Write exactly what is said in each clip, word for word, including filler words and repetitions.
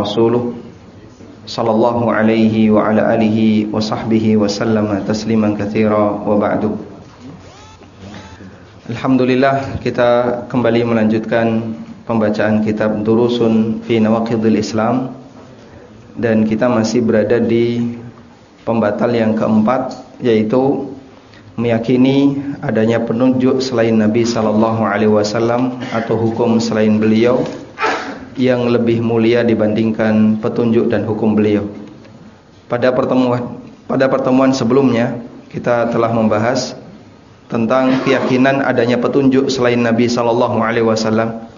rasuluh sallallahu alaihi wa ala alihi wa sahbihi wa sallama tasliman katsira wa ba'du. Alhamdulillah, kita kembali melanjutkan pembacaan kitab Durusun fi Nawaqidil Islam, dan kita masih berada di pembatal yang keempat, yaitu meyakini adanya penunjuk selain Nabi sallallahu alaihi wasallam atau hukum selain beliau yang lebih mulia dibandingkan petunjuk dan hukum beliau. Pada pertemuan pada pertemuan sebelumnya kita telah membahas tentang keyakinan adanya petunjuk selain Nabi sallallahu alaihi wasallam,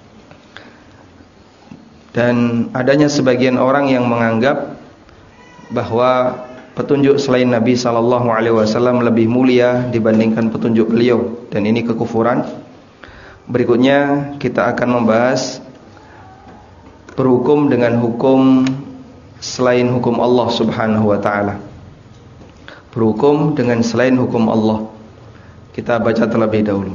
dan adanya sebagian orang yang menganggap bahwa petunjuk selain Nabi sallallahu alaihi wasallam lebih mulia dibandingkan petunjuk beliau, dan ini kekufuran. Berikutnya kita akan membahas berhukum dengan hukum selain hukum Allah Subhanahu wa taala. Berhukum dengan selain hukum Allah. Kita baca terlebih dahulu.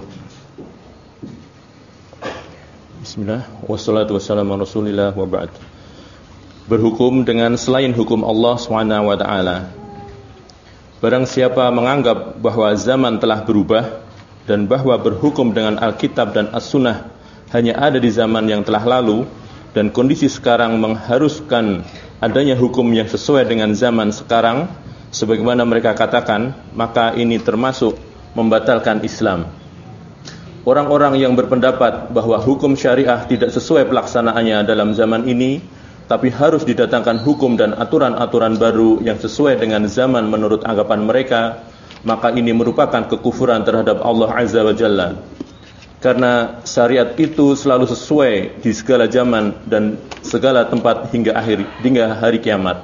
Bismillah, wassalatu wassalamu ala Rasulillah wa ba'd. Berhukum dengan selain hukum Allah Subhanahu wa taala. Barang siapa menganggap bahwa zaman telah berubah dan bahwa berhukum dengan Alkitab dan As-Sunnah hanya ada di zaman yang telah lalu, dan kondisi sekarang mengharuskan adanya hukum yang sesuai dengan zaman sekarang sebagaimana mereka katakan, maka ini termasuk membatalkan Islam. Orang-orang yang berpendapat bahwa hukum syariah tidak sesuai pelaksanaannya dalam zaman ini, tapi harus didatangkan hukum dan aturan-aturan baru yang sesuai dengan zaman menurut anggapan mereka, maka ini merupakan kekufuran terhadap Allah Azza wa Jalla. Karena syariat itu selalu sesuai di segala zaman dan segala tempat hingga akhir hingga hari kiamat.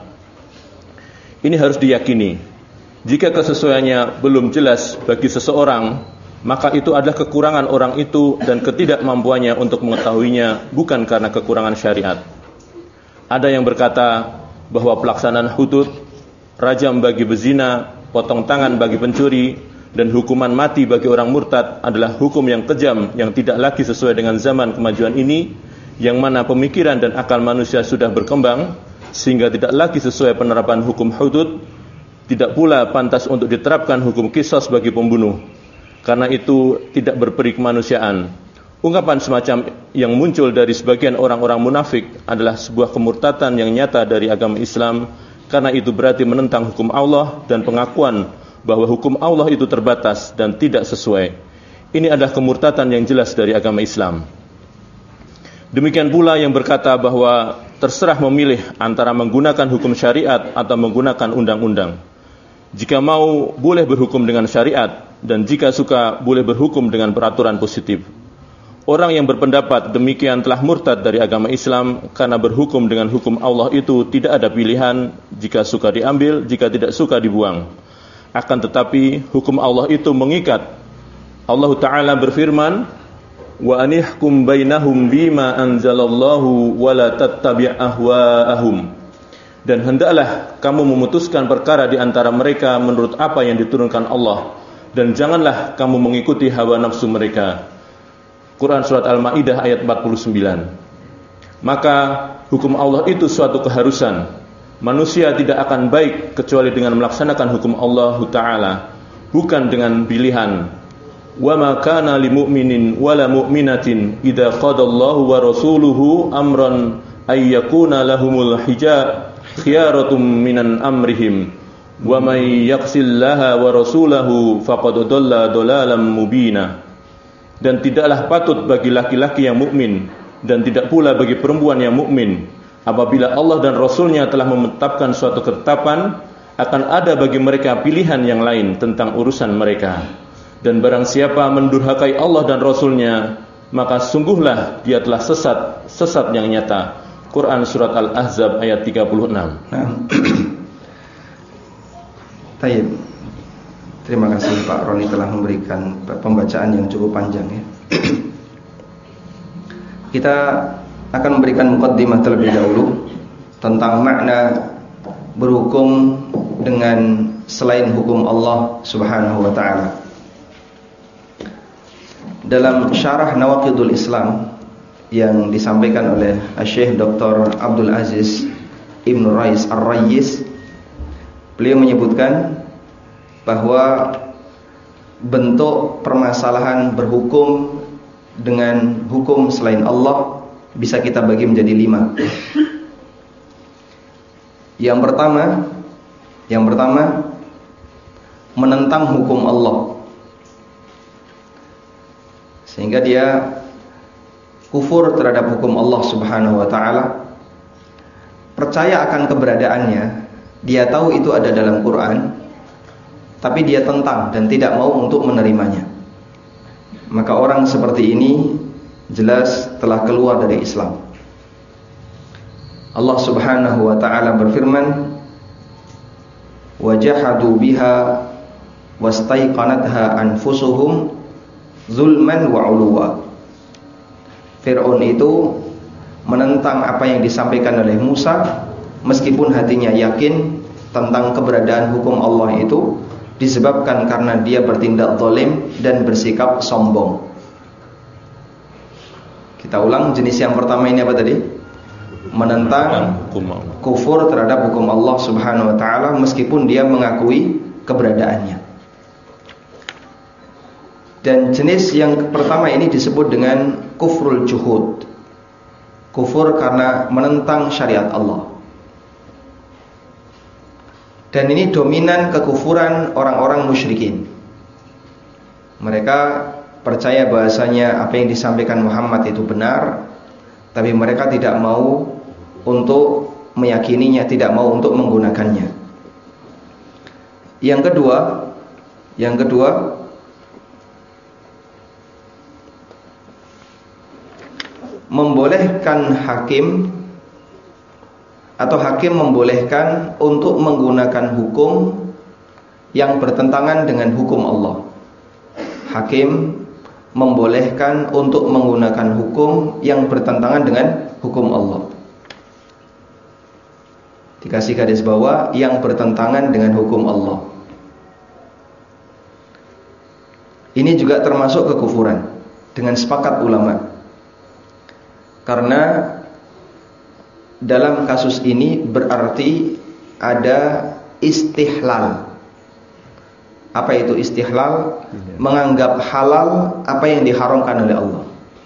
Ini harus diyakini. Jika kesesuaiannya belum jelas bagi seseorang, maka itu adalah kekurangan orang itu dan ketidakmampuannya untuk mengetahuinya, bukan karena kekurangan syariat. Ada yang berkata bahwa pelaksanaan hudud, rajam bagi bezina, potong tangan bagi pencuri, dan hukuman mati bagi orang murtad adalah hukum yang kejam yang tidak lagi sesuai dengan zaman kemajuan ini, yang mana pemikiran dan akal manusia sudah berkembang sehingga tidak lagi sesuai penerapan hukum hudud. Tidak pula pantas untuk diterapkan hukum qisas bagi pembunuh, karena itu tidak berperi kemanusiaan. Ungkapan semacam yang muncul dari sebagian orang-orang munafik adalah sebuah kemurtadan yang nyata dari agama Islam, karena itu berarti menentang hukum Allah dan pengakuan bahwa hukum Allah itu terbatas dan tidak sesuai. Ini adalah kemurtadan yang jelas dari agama Islam. Demikian pula yang berkata bahwa terserah memilih antara menggunakan hukum syariat atau menggunakan undang-undang. Jika mau, boleh berhukum dengan syariat, dan jika suka, boleh berhukum dengan peraturan positif. Orang yang berpendapat demikian telah murtad dari agama Islam, karena berhukum dengan hukum Allah itu tidak ada pilihan, jika suka diambil, jika tidak suka dibuang. Akan tetapi hukum Allah itu mengikat. Allah Ta'ala berfirman, wa anihkum bainahum bima anzalallahu wa la tattabi' ahwa'ahum. Dan hendaklah kamu memutuskan perkara di antara mereka menurut apa yang diturunkan Allah, dan janganlah kamu mengikuti hawa nafsu mereka. Quran surat Al-Maidah ayat empat puluh sembilan. Maka hukum Allah itu suatu keharusan. Manusia tidak akan baik kecuali dengan melaksanakan hukum Allah Ta'ala, bukan dengan pilihan. Wa ma kana lil mu'minin wala mu'minatin idza qadallahu wa rasuluhu amran ay yakuna lahumul hijab khiyaratum minan amrihim wa may yaqsillaha wa rasulahu faqad dhalla dhalalan mubina. Dan tidaklah patut bagi laki-laki yang mukmin dan tidak pula bagi perempuan yang mukmin, apabila Allah dan Rasulnya telah menetapkan suatu ketetapan, akan ada bagi mereka pilihan yang lain tentang urusan mereka. Dan barang siapa mendurhakai Allah dan Rasulnya, maka sungguhlah dia telah sesat, sesat yang nyata. Quran surat Al-Ahzab ayat tiga puluh enam. Nah. Tayyib. Terima kasih Pak Roni telah memberikan pembacaan yang cukup panjang ya. Kita akan memberikan muqaddimah terlebih dahulu tentang makna berhukum dengan selain hukum Allah Subhanahu wa taala. Dalam syarah Nawaqidul Islam yang disampaikan oleh Syekh Doktor Abdul Aziz Ibnu Rais Ar-Rayyis. Beliau menyebutkan bahwa bentuk permasalahan berhukum dengan hukum selain Allah bisa kita bagi menjadi lima. Yang pertama, yang pertama menentang hukum Allah, sehingga dia kufur terhadap hukum Allah Subhanahu wa taala, percaya akan keberadaannya, dia tahu itu ada dalam Quran, tapi dia tentang dan tidak mau untuk menerimanya. Maka orang seperti ini jelas telah keluar dari Islam. Allah Subhanahu wa taala berfirman, "Wajahadu biha wastaiqanatha anfusuhum zulman wa 'uluwa." Fir'aun itu menentang apa yang disampaikan oleh Musa, meskipun hatinya yakin tentang keberadaan hukum Allah itu, disebabkan karena dia bertindak zalim dan bersikap sombong. Kita ulang, jenis yang pertama ini apa tadi? Menentang kufur terhadap hukum Allah Subhanahu wa taala meskipun dia mengakui keberadaannya. Dan jenis yang pertama ini disebut dengan kufrul juhud. Kufur karena menentang syariat Allah. Dan ini dominan kekufuran orang-orang musyrikin. Mereka percaya bahasanya apa yang disampaikan Muhammad itu benar, tapi mereka tidak mau untuk meyakininya, tidak mau untuk menggunakannya. Yang kedua, yang kedua membolehkan hakim atau hakim membolehkan untuk menggunakan hukum yang bertentangan dengan hukum Allah. Hakim membolehkan untuk menggunakan hukum yang bertentangan dengan hukum Allah. Dikasih garis bawah, yang bertentangan dengan hukum Allah. Ini juga termasuk kekufuran dengan sepakat ulama. Karena dalam kasus ini berarti ada istihlal. Apa itu istihlal? Menganggap halal apa yang diharamkan oleh Allah.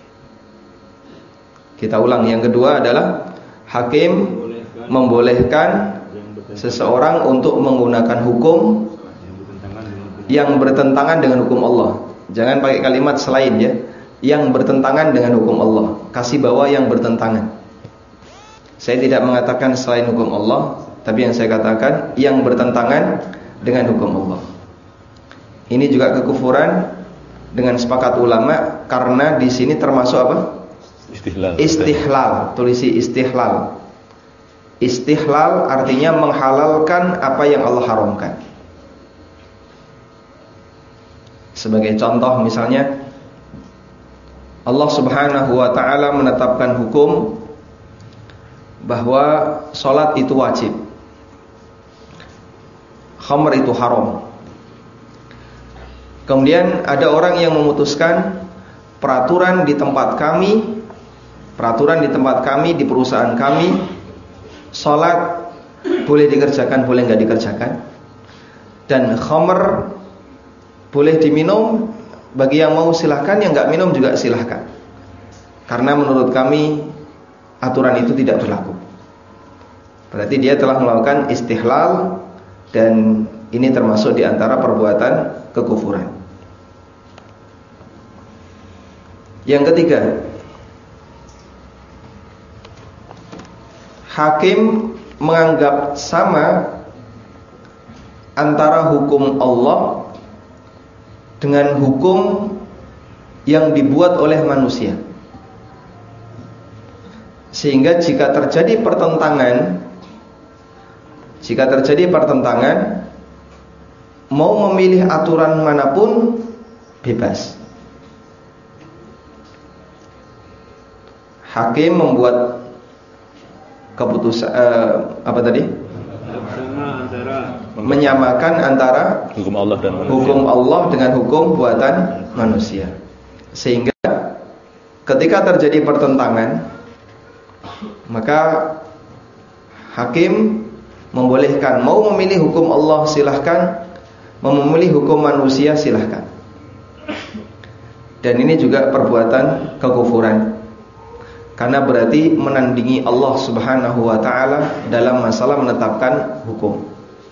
Kita ulang, yang kedua adalah hakim membolehkan seseorang untuk menggunakan hukum yang bertentangan dengan hukum Allah. Jangan pakai kalimat selain ya. Yang bertentangan dengan hukum Allah. Kasih bawah yang bertentangan. Saya tidak mengatakan selain hukum Allah, tapi yang saya katakan yang bertentangan dengan hukum Allah. Ini juga kekufuran dengan sepakat ulama, karena di sini termasuk apa? Istihlal. Istihlal, tulisi istihlal. Istihlal artinya menghalalkan apa yang Allah haramkan. Sebagai contoh misalnya, Allah Subhanahu wa taala menetapkan hukum bahwa sholat itu wajib, khamr itu haram. Kemudian ada orang yang memutuskan peraturan di tempat kami, peraturan di tempat kami, di perusahaan kami, sholat boleh dikerjakan, boleh nggak dikerjakan, dan khamr boleh diminum. Bagi yang mau silahkan, yang nggak minum juga silahkan. Karena menurut kami aturan itu tidak berlaku. Berarti dia telah melakukan istihlal, dan ini termasuk di antara perbuatan kekufuran. Yang ketiga, hakim menganggap sama antara hukum Allah dengan hukum yang dibuat oleh manusia. Sehingga jika terjadi pertentangan, jika terjadi pertentangan, mau memilih aturan manapun bebas. Hakim membuat keputusan eh, apa tadi? Menyamakan antara hukum Allah dan manusia. Hukum Allah dengan hukum buatan manusia. Sehingga ketika terjadi pertentangan, maka hakim membolehkan, mau memilih hukum Allah silahkan, mau memilih hukum manusia silahkan. Dan ini juga perbuatan kekufuran, karena berarti menandingi Allah subhanahu wa ta'ala dalam masalah menetapkan hukum.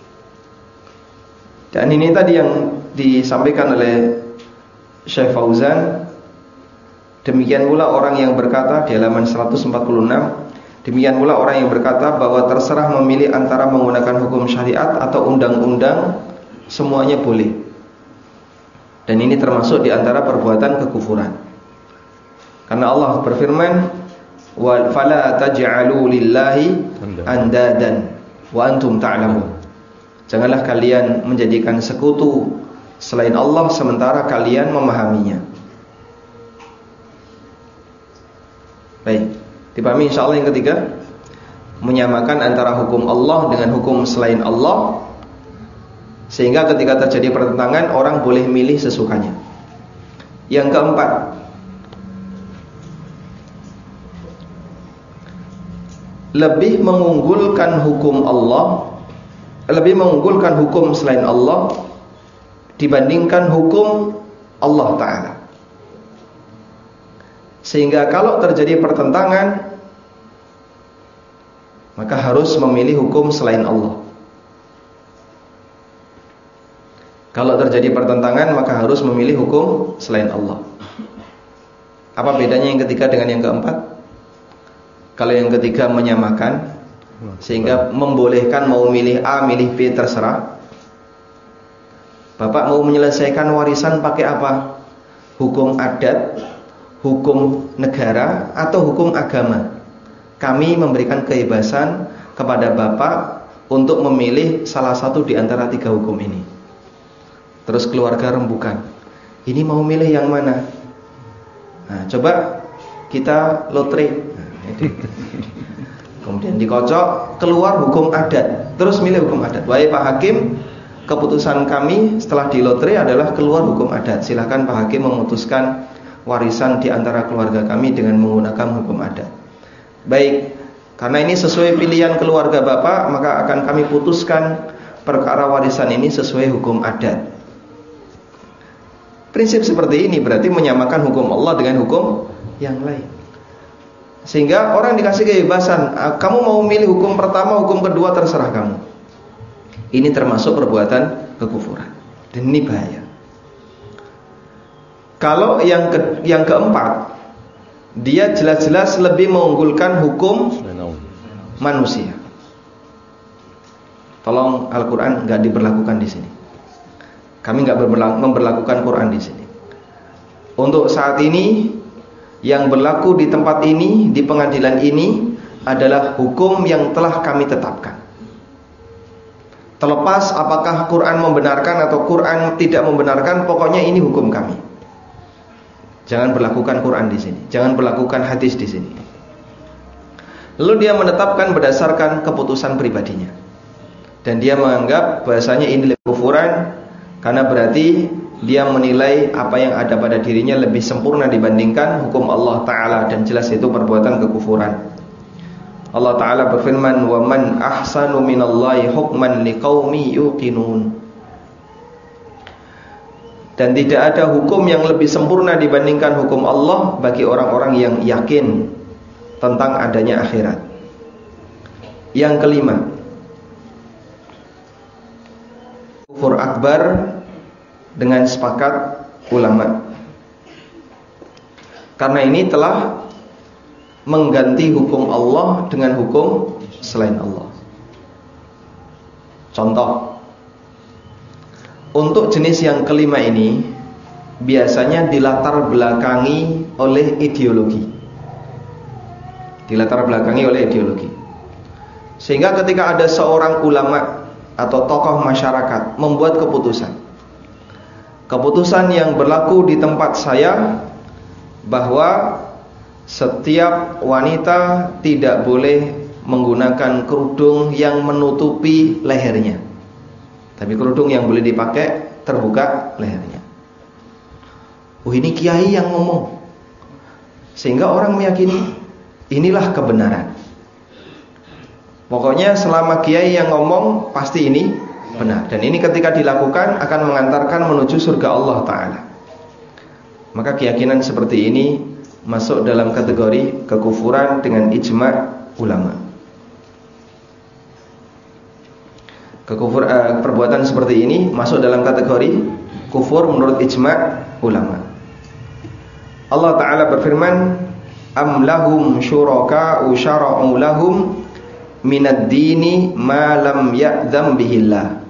Dan ini tadi yang disampaikan oleh Syekh Fauzan. Demikian pula orang yang berkata di halaman seratus empat puluh enam, demikian pula orang yang berkata bahwa terserah memilih antara menggunakan hukum syariat atau undang-undang, semuanya boleh. Dan ini termasuk di antara perbuatan kekufuran. Karena Allah berfirman, wa fala taj'alu lillahi andadan wa antum ta'lamun. Janganlah kalian menjadikan sekutu selain Allah sementara kalian memahaminya. Baik, dipahami insyaallah yang ketiga, menyamakan antara hukum Allah dengan hukum selain Allah, sehingga ketika terjadi pertentangan orang boleh milih sesukanya. Yang keempat, lebih mengunggulkan hukum Allah, lebih mengunggulkan hukum selain Allah dibandingkan hukum Allah Ta'ala. Sehingga kalau terjadi pertentangan, maka harus memilih hukum selain Allah. Kalau terjadi pertentangan, maka harus memilih hukum selain Allah. Apa bedanya yang ketiga dengan yang keempat? Kalau yang ketiga menyamakan, sehingga membolehkan mau milih A, milih B, terserah. Bapak mau menyelesaikan warisan pakai apa? Hukum adat, hukum negara, atau hukum agama? Kami memberikan kebebasan kepada Bapak untuk memilih salah satu di antara tiga hukum ini. Terus keluarga rembukan, ini mau milih yang mana? Nah, coba kita lotre. Nah, kemudian dikocok, keluar hukum adat. Terus milih hukum adat. Wahai Pak Hakim, keputusan kami setelah di lotre adalah keluar hukum adat. Silakan Pak Hakim memutuskan warisan di antara keluarga kami dengan menggunakan hukum adat. Baik, karena ini sesuai pilihan keluarga Bapak, maka akan kami putuskan perkara warisan ini sesuai hukum adat. Prinsip seperti ini berarti menyamakan hukum Allah dengan hukum yang lain. Sehingga orang dikasih kebebasan, kamu mau milih hukum pertama, hukum kedua, terserah kamu. Ini termasuk perbuatan kekufuran, dan ini bahaya. Kalau yang ke, yang keempat, dia jelas-jelas lebih mengunggulkan hukum manusia. Tolong Al-Quran nggak diberlakukan di sini. Kami nggak memberlakukan Quran di sini. Untuk saat ini, yang berlaku di tempat ini, di pengadilan ini adalah hukum yang telah kami tetapkan. Terlepas apakah Quran membenarkan atau Quran tidak membenarkan, pokoknya ini hukum kami. Jangan berlakukan Quran di sini, jangan berlakukan hadis di sini. Lalu dia menetapkan berdasarkan keputusan pribadinya, dan dia menganggap bahasanya ini kekufuran, karena berarti dia menilai apa yang ada pada dirinya lebih sempurna dibandingkan hukum Allah Ta'ala, dan jelas itu perbuatan kekufuran. Allah Ta'ala berfirman, wa man ahsanu minallahi hukman liqaumi yuqinun. Dan tidak ada hukum yang lebih sempurna dibandingkan hukum Allah bagi orang-orang yang yakin tentang adanya akhirat. Yang kelima, kufur akbar dengan sepakat ulama. Karena ini telah mengganti hukum Allah dengan hukum selain Allah. Contoh, untuk jenis yang kelima ini biasanya dilatar belakangi oleh ideologi. Dilatar belakangi oleh ideologi. Sehingga ketika ada seorang ulama atau tokoh masyarakat membuat keputusan, keputusan yang berlaku di tempat saya bahwa setiap wanita tidak boleh menggunakan kerudung yang menutupi lehernya, tapi kerudung yang boleh dipakai terbuka lehernya. Oh, ini kiai yang ngomong. sehingga orang meyakini inilah kebenaran. Pokoknya selama kiai yang ngomong pasti ini benar, dan ini ketika dilakukan akan mengantarkan menuju surga Allah Ta'ala. Maka keyakinan seperti ini masuk dalam kategori kekufuran dengan ijma' ulama. Kekufur, uh, perbuatan seperti ini masuk dalam kategori kufur menurut ijma' ulama. Allah Ta'ala berfirman, am lahum syuraka'u syara'u lahum minad dini ma lam ya'dzam bihillah.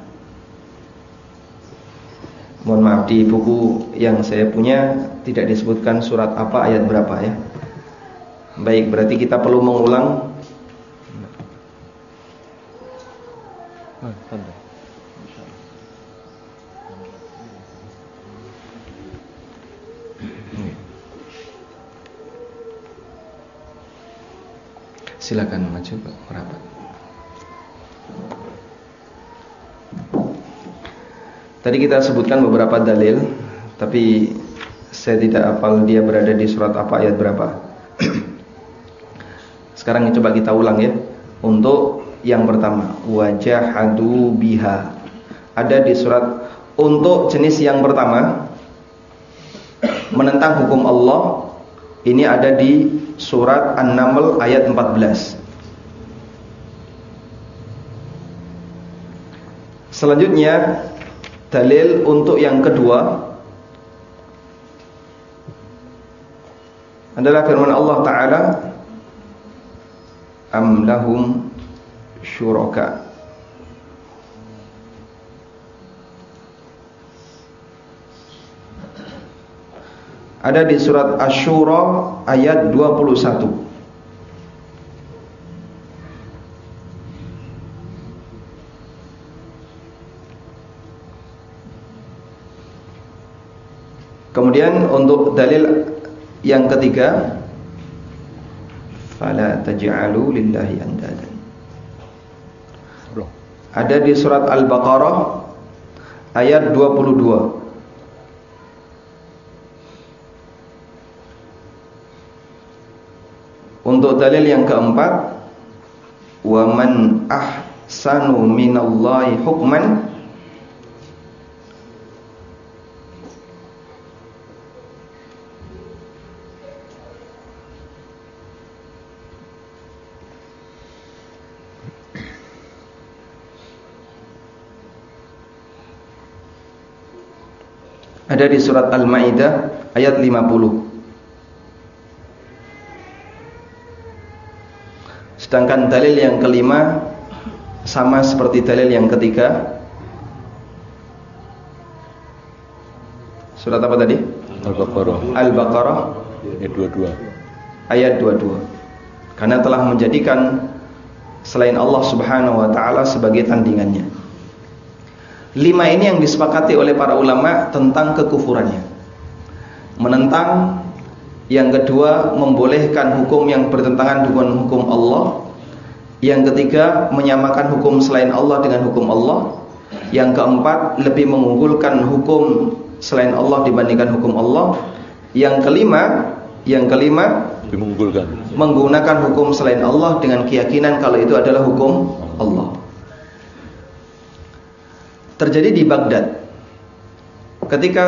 Mohon maaf, di buku yang saya punya tidak disebutkan surat apa, ayat berapa ya. Baik, berarti kita perlu mengulang. Silakan maju Pak merapat. Tadi kita sebutkan beberapa dalil, tapi saya tidak hafal dia berada di surat apa, ayat berapa. Sekarang coba kita ulang ya. Untuk yang pertama, wajahadu biha, ada di surat. Untuk jenis yang pertama, menentang hukum Allah, ini ada di surat An-Naml ayat empat belas. Selanjutnya, dalil untuk yang kedua adalah firman Allah Ta'ala, am lahum syuraka. Ada di surat Asy-Syura ayat dua puluh satu. Kemudian untuk dalil yang ketiga, fala taj'alu lillahi andadan, ada di surat Al-Baqarah ayat dua puluh dua. Untuk dalil yang keempat, wa man ahsanu minallahi hukman, ada di surat Al-Maidah ayat lima puluh. Sedangkan dalil yang kelima sama seperti dalil yang ketiga. Surat apa tadi? Al-Baqarah. Al-Baqarah ayat dua puluh dua. Ayat dua puluh dua. Karena telah menjadikan selain Allah Subhanahu wa taala sebagai tandingannya. Lima ini yang disepakati oleh para ulama tentang kekufurannya. Menentang. Yang kedua, membolehkan hukum yang bertentangan dengan hukum Allah. Yang ketiga, menyamakan hukum selain Allah dengan hukum Allah. Yang keempat, lebih mengunggulkan hukum selain Allah dibandingkan hukum Allah. Yang kelima, yang kelima, mengunggulkan, menggunakan hukum selain Allah dengan keyakinan kalau itu adalah hukum Allah. Terjadi di Baghdad. Ketika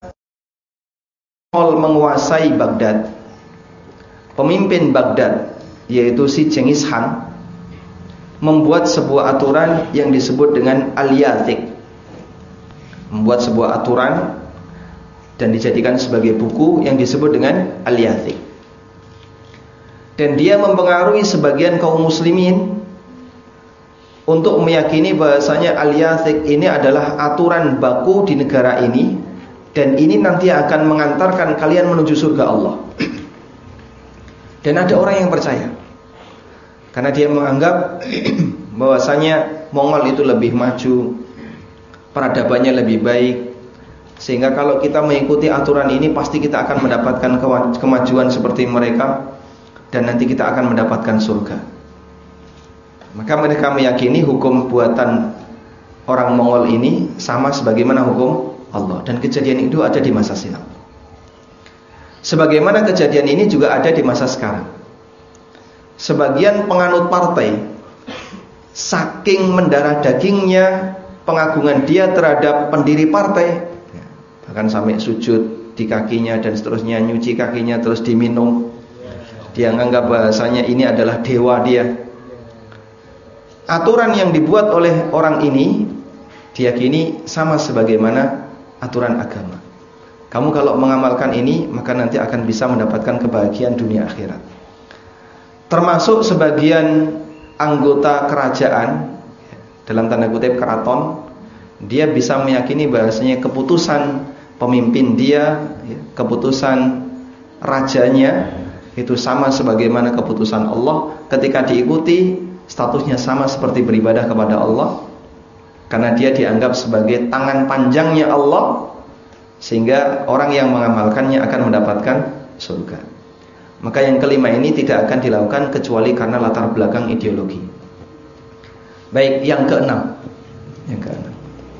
menguasai Baghdad, pemimpin Baghdad yaitu si Genghis Khan membuat sebuah aturan yang disebut dengan Al-Yathik. Membuat sebuah aturan dan dijadikan sebagai buku yang disebut dengan Al-Yathik. Dan dia mempengaruhi sebagian kaum muslimin untuk meyakini bahasanya Al-Yathik ini adalah aturan baku di negara ini, dan ini nanti akan mengantarkan kalian menuju surga Allah. Dan ada orang yang percaya, karena dia menganggap bahwasanya Mongol itu lebih maju, peradabannya lebih baik, sehingga kalau kita mengikuti aturan ini pasti kita akan mendapatkan kemajuan seperti mereka, dan nanti kita akan mendapatkan surga. Maka mereka meyakini hukum buatan orang Mongol ini sama sebagaimana hukum Allah, dan kejadian itu ada di masa silam. Sebagaimana kejadian ini juga ada di masa sekarang. Sebagian penganut partai, saking mendarah dagingnya pengagungan dia terhadap pendiri partai, bahkan sampai sujud di kakinya dan seterusnya, nyuci kakinya terus diminum. Dia menganggap bahasanya ini adalah dewa dia. Aturan yang dibuat oleh orang ini diyakini sama sebagaimana aturan agama. Kamu kalau mengamalkan ini, maka nanti akan bisa mendapatkan kebahagiaan dunia akhirat. Termasuk sebagian anggota kerajaan, dalam tanda kutip keraton, dia bisa meyakini bahasanya keputusan pemimpin dia, keputusan rajanya itu sama sebagaimana keputusan Allah. Ketika diikuti, statusnya sama seperti beribadah kepada Allah, karena dia dianggap sebagai tangan panjangnya Allah, sehingga orang yang mengamalkannya akan mendapatkan surga. Maka yang kelima ini tidak akan dilakukan kecuali karena latar belakang ideologi. Baik, yang keenam. Yang keenam.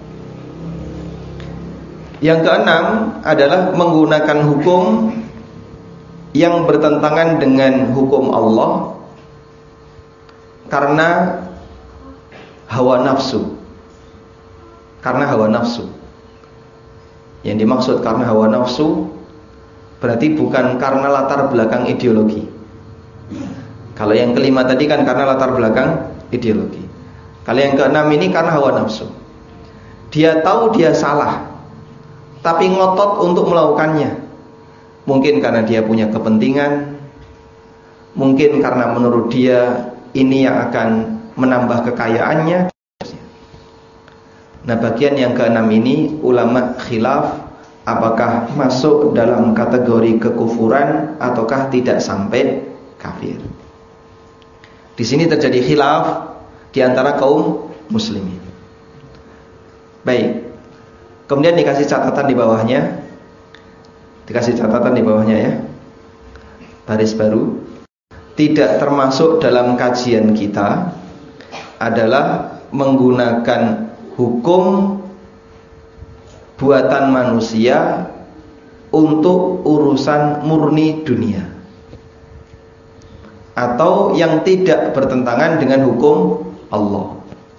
Yang keenam adalah menggunakan hukum yang bertentangan dengan hukum Allah karena hawa nafsu. Karena hawa nafsu. Yang dimaksud karena hawa nafsu berarti bukan karena latar belakang ideologi. Kalau yang kelima tadi kan karena latar belakang ideologi. Kalau yang keenam ini karena hawa nafsu. Dia tahu dia salah, tapi ngotot untuk melakukannya. Mungkin karena dia punya kepentingan, mungkin karena menurut dia ini yang akan menambah kekayaannya. Nah, bagian yang keenam ini ulama khilaf apakah masuk dalam kategori kekufuran ataukah tidak sampai kafir. Di sini terjadi khilaf di antara kaum muslimin. Baik. Kemudian dikasih catatan di bawahnya. Dikasih catatan di bawahnya ya. Baris baru. Tidak termasuk dalam kajian kita adalah menggunakan hukum buatan manusia untuk urusan murni dunia, atau yang tidak bertentangan dengan hukum Allah.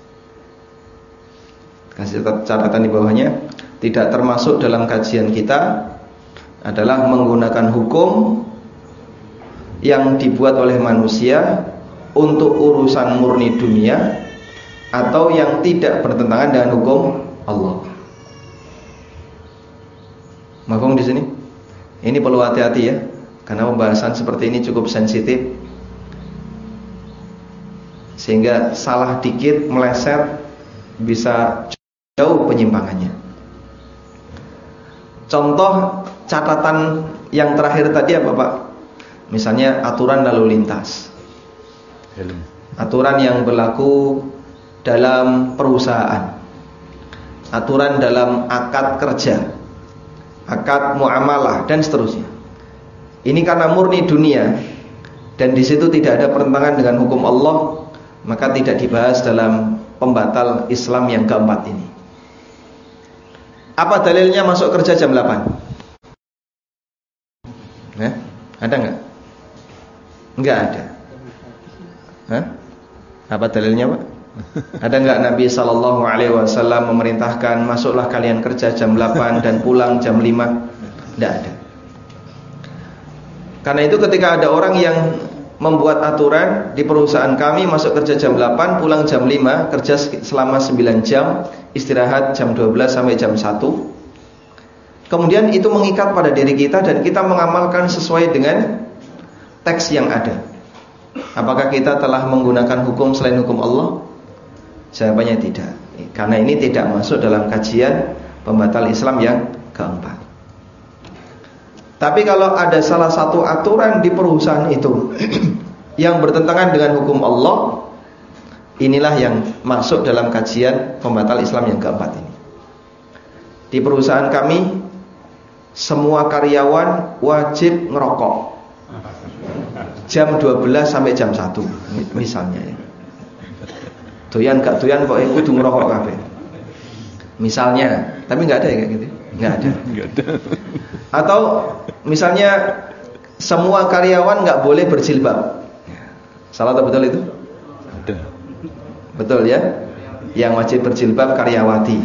Kasih catatan di bawahnya. Tidak termasuk dalam kajian kita adalah menggunakan hukum yang dibuat oleh manusia untuk urusan murni dunia, atau yang tidak bertentangan dengan hukum Allah. Mafhum di sini? Ini perlu hati-hati ya, karena pembahasan seperti ini cukup sensitif, sehingga salah dikit meleset bisa jauh penyimpangannya. Contoh catatan yang terakhir tadi apa Pak? Misalnya aturan lalu lintas, aturan yang berlaku dalam perusahaan, aturan dalam akad kerja, akad muamalah dan seterusnya. Ini karena murni dunia dan di situ tidak ada pertentangan dengan hukum Allah, maka tidak dibahas dalam pembatal Islam yang keempat ini. Apa dalilnya masuk kerja jam delapan? Nah, ada enggak? Enggak ada. Hah? Apa dalilnya Pak? Ada enggak Nabi sallallahu alaihi wasallam memerintahkan masuklah kalian kerja jam delapan dan pulang jam lima? Enggak ada. Karena itu ketika ada orang yang membuat aturan di perusahaan kami masuk kerja jam delapan, pulang jam lima, kerja selama sembilan jam, istirahat jam dua belas sampai jam satu. Kemudian itu mengikat pada diri kita dan kita mengamalkan sesuai dengan teks yang ada. Apakah kita telah menggunakan hukum selain hukum Allah? Jawabannya tidak. Karena ini tidak masuk dalam kajian pembatal Islam yang keempat. Tapi kalau ada salah satu aturan di perusahaan itu yang bertentangan dengan hukum Allah, inilah yang masuk dalam kajian pembatal Islam yang keempat ini. Di perusahaan kami, semua karyawan wajib ngerokok jam dua belas sampai jam satu misalnya ya. Doyan gak doyan kok kudu ngerokok kabeh. Misalnya, tapi enggak ada ya kayak gitu. Nggak ada. Nggak ada. Atau misalnya semua karyawan nggak boleh berjilbab. Salah atau betul itu? Ada. Betul ya. Yang wajib berjilbab karyawati.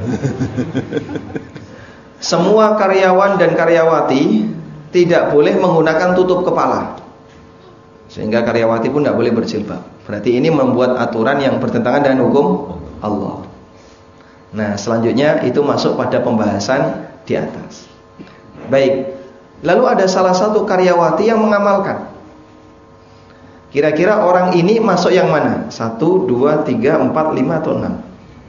Semua karyawan dan karyawati tidak boleh menggunakan tutup kepala, sehingga karyawati pun tidak boleh berjilbab. Berarti ini membuat aturan yang bertentangan dengan hukum Allah. Nah, selanjutnya itu masuk pada pembahasan di atas. Baik. Lalu ada salah satu karyawati yang mengamalkan. Kira-kira orang ini masuk yang mana? Satu, dua, tiga, empat, lima, atau enam?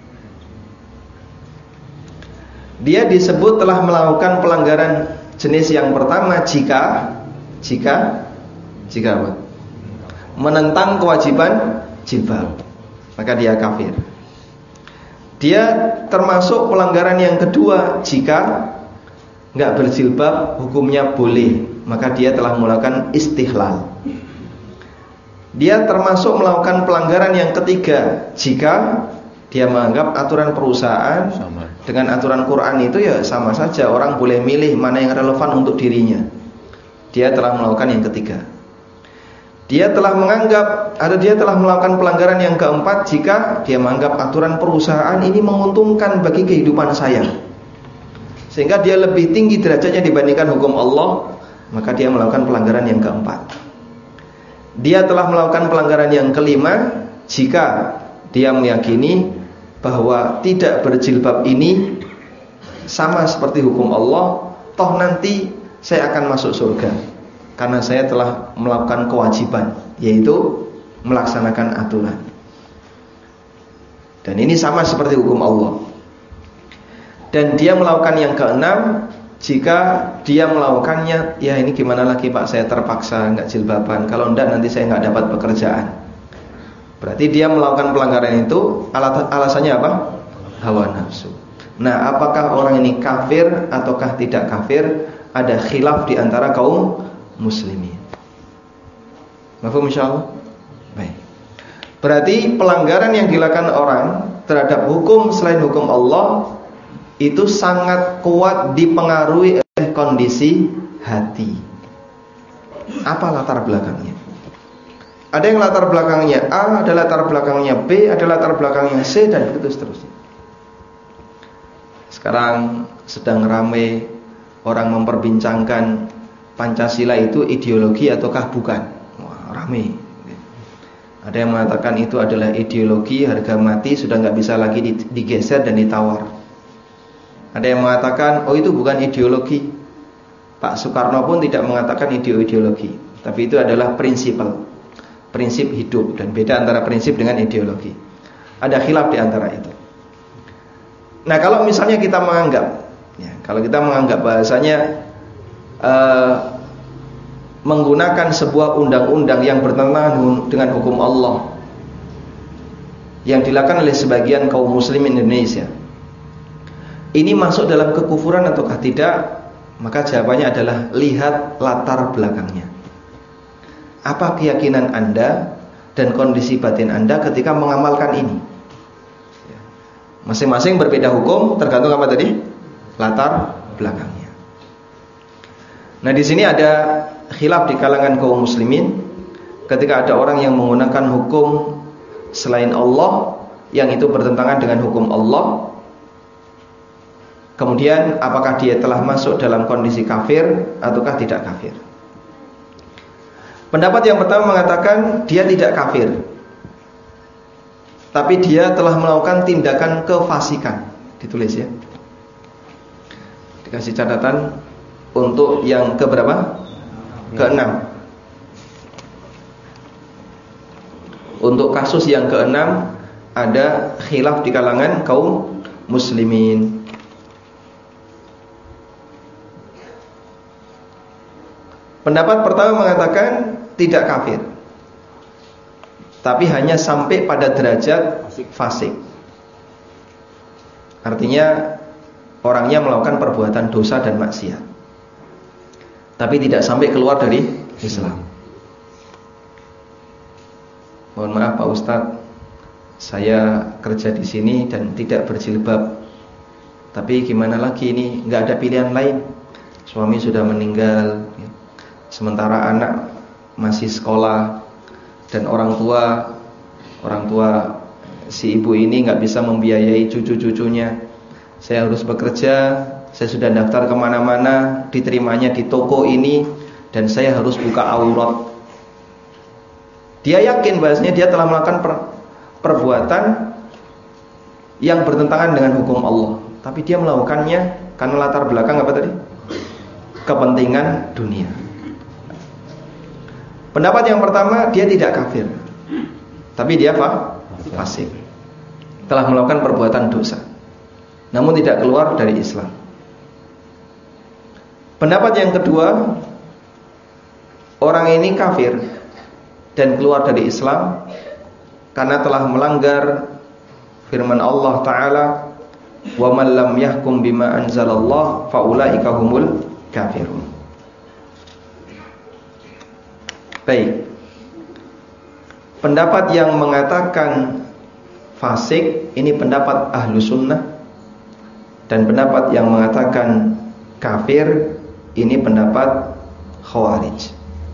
Dia disebut telah melakukan pelanggaran jenis yang pertama jika Jika Jika apa? Menentang kewajiban jilbab, maka dia kafir. Dia termasuk pelanggaran yang kedua jika enggak berjilbab hukumnya boleh, maka dia telah melakukan istihlal. Dia termasuk melakukan pelanggaran yang ketiga jika dia menganggap aturan perusahaan sama dengan aturan Quran itu ya sama saja, orang boleh milih mana yang relevan untuk dirinya. Dia telah melakukan yang ketiga. Dia telah menganggap atau dia telah melakukan pelanggaran yang keempat jika dia menganggap aturan perusahaan ini menguntungkan bagi kehidupan saya, sehingga dia lebih tinggi derajatnya dibandingkan hukum Allah, maka dia melakukan pelanggaran yang keempat. Dia telah melakukan pelanggaran yang kelima jika dia meyakini bahwa tidak berjilbab ini sama seperti hukum Allah, toh nanti saya akan masuk surga karena saya telah melakukan kewajiban, yaitu melaksanakan aturan. Dan ini sama seperti hukum Allah. Dan dia melakukan yang keenam jika dia melakukannya, ya ini gimana lagi Pak, saya terpaksa nggak jilbaban, kalau enggak nanti saya nggak dapat pekerjaan. Berarti dia melakukan pelanggaran itu alasannya apa? Hawa nafsu. Nah, apakah orang ini kafir ataukah tidak kafir? Ada khilaf di antara kaum muslimin. Mafhum insyaallah? Baik. Berarti pelanggaran yang dilakukan orang terhadap hukum selain hukum Allah itu sangat kuat dipengaruhi oleh kondisi hati. Apa latar belakangnya? Ada yang latar belakangnya A, ada latar belakangnya B, ada latar belakangnya C, dan begitu seterusnya. Sekarang sedang ramai orang memperbincangkan Pancasila itu ideologi ataukah bukan. Wah, ramai. Ada yang mengatakan itu adalah ideologi, harga mati, sudah nggak bisa lagi digeser dan ditawar. Ada yang mengatakan oh itu bukan ideologi. Pak Soekarno pun tidak mengatakan ideologi, tapi itu adalah prinsipal, prinsip hidup, dan beda antara prinsip dengan ideologi. Ada khilaf di antara itu. Nah, kalau misalnya kita menganggap, ya, kalau kita menganggap bahasanya uh, menggunakan sebuah undang-undang yang bertentangan dengan hukum Allah yang dilakukan oleh sebagian kaum muslim Indonesia, ini masuk dalam kekufuran ataukah tidak? Maka jawabannya adalah lihat latar belakangnya. Apa keyakinan Anda dan kondisi batin Anda ketika mengamalkan ini? Masing-masing berbeda hukum, tergantung apa tadi? Latar belakangnya. Nah, di sini ada khilaf di kalangan kaum muslimin ketika ada orang yang menggunakan hukum selain Allah yang itu bertentangan dengan hukum Allah. Kemudian apakah dia telah masuk dalam kondisi kafir ataukah tidak kafir? Pendapat yang pertama mengatakan dia tidak kafir, tapi dia telah melakukan tindakan kefasikan. Ditulis ya, dikasih catatan untuk yang keberapa? Keenam. Untuk kasus yang keenam ada khilaf di kalangan kaum muslimin. Pendapat pertama mengatakan tidak kafir, tapi hanya sampai pada derajat fasik. Artinya orangnya melakukan perbuatan dosa dan maksiat, tapi tidak sampai keluar dari Islam. Mohon maaf Pak Ustadz, saya kerja di sini dan tidak berjilbab. Tapi gimana lagi ini, nggak ada pilihan lain. Suami sudah meninggal, sementara anak masih sekolah, dan orang tua orang tua si ibu ini nggak bisa membiayai cucu-cucunya. Saya harus bekerja, saya sudah daftar kemana-mana, diterimanya di toko ini, dan saya harus buka aurat. Dia yakin bahasanya dia telah melakukan per, perbuatan yang bertentangan dengan hukum Allah, tapi dia melakukannya karena latar belakang apa tadi? Kepentingan dunia. Pendapat yang pertama, dia tidak kafir, tapi dia apa? Fasik. Telah melakukan perbuatan dosa, namun tidak keluar dari Islam. Pendapat yang kedua, orang ini kafir dan keluar dari Islam karena telah melanggar firman Allah Ta'ala, wa man lam yahkum bima anzalallah fa ulaika humul kafirun. Baik. Pendapat yang mengatakan fasik ini pendapat ahlu sunnah, dan pendapat yang mengatakan kafir ini pendapat khawarij.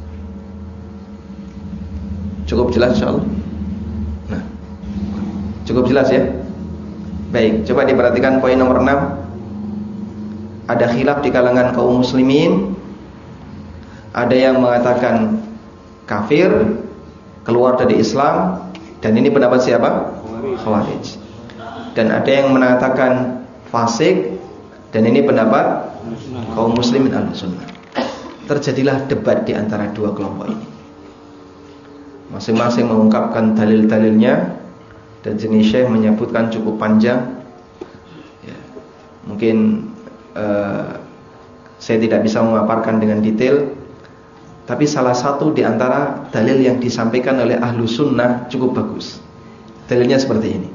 Cukup jelas insyaallah? Nah, cukup jelas ya? Baik, coba diperhatikan poin nomor enam. Ada khilaf di kalangan kaum muslimin. Ada yang mengatakan kafir, keluar dari Islam, dan ini pendapat siapa? Khawarij. Dan ada yang mengatakan fasik, dan ini pendapat kaum muslimin al-sunnah. Terjadilah debat di antara dua kelompok ini. Masing-masing mengungkapkan dalil-dalilnya, dan jenis syekh menyebutkan cukup panjang ya, mungkin uh, saya tidak bisa memaparkan dengan detail, tapi salah satu di antara dalil yang disampaikan oleh ahlu sunnah cukup bagus. Dalilnya seperti ini.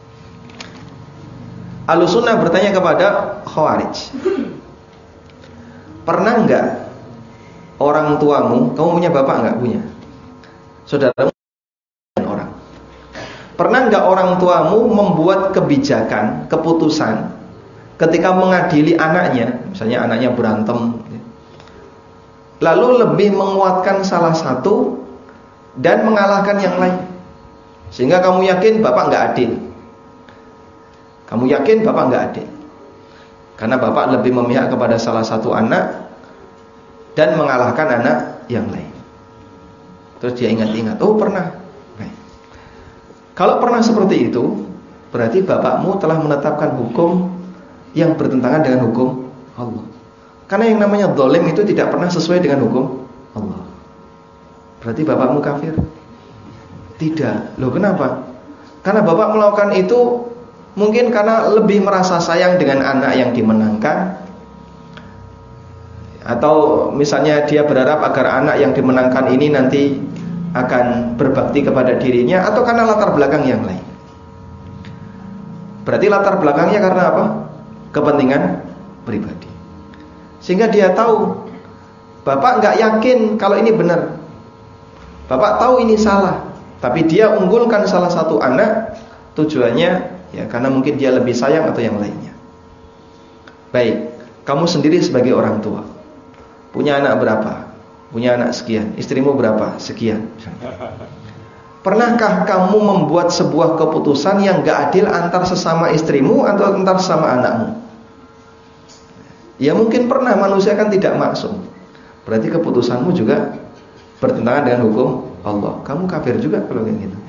Ahlu sunnah bertanya kepada khawarij, pernah enggak orang tuamu, kamu punya bapak enggak? Punya. Saudaramu orang. Pernah enggak orang tuamu membuat kebijakan, keputusan ketika mengadili anaknya, misalnya anaknya berantem, lalu lebih menguatkan salah satu dan mengalahkan yang lain, sehingga kamu yakin bapak enggak adil. Kamu yakin bapak enggak adil karena bapak lebih memihak kepada salah satu anak dan mengalahkan anak yang lain. Terus dia ingat-ingat, oh pernah. Baik. Kalau pernah seperti itu, berarti bapakmu telah menetapkan hukum yang bertentangan dengan hukum Allah. Karena yang namanya zalim itu tidak pernah sesuai dengan hukum Allah. Berarti bapakmu kafir? Tidak. Loh kenapa? Karena bapak melakukan itu mungkin karena lebih merasa sayang dengan anak yang dimenangkan, atau misalnya dia berharap agar anak yang dimenangkan ini nanti akan berbakti kepada dirinya, atau karena latar belakang yang lain. Berarti latar belakangnya karena apa? Kepentingan pribadi. Sehingga dia tahu bapak nggak yakin kalau ini benar. Bapak tahu ini salah, tapi dia unggulkan salah satu anak, tujuannya ya karena mungkin dia lebih sayang atau yang lainnya. Baik, kamu sendiri sebagai orang tua punya anak berapa? Punya anak sekian. Istrimu berapa? Sekian. Pernahkah kamu membuat sebuah keputusan yang gak adil antar sesama istrimu atau antar sesama anakmu? Ya mungkin pernah, manusia kan tidak maksum. Berarti keputusanmu juga bertentangan dengan hukum Allah. Kamu kafir juga kalau kayak gitu.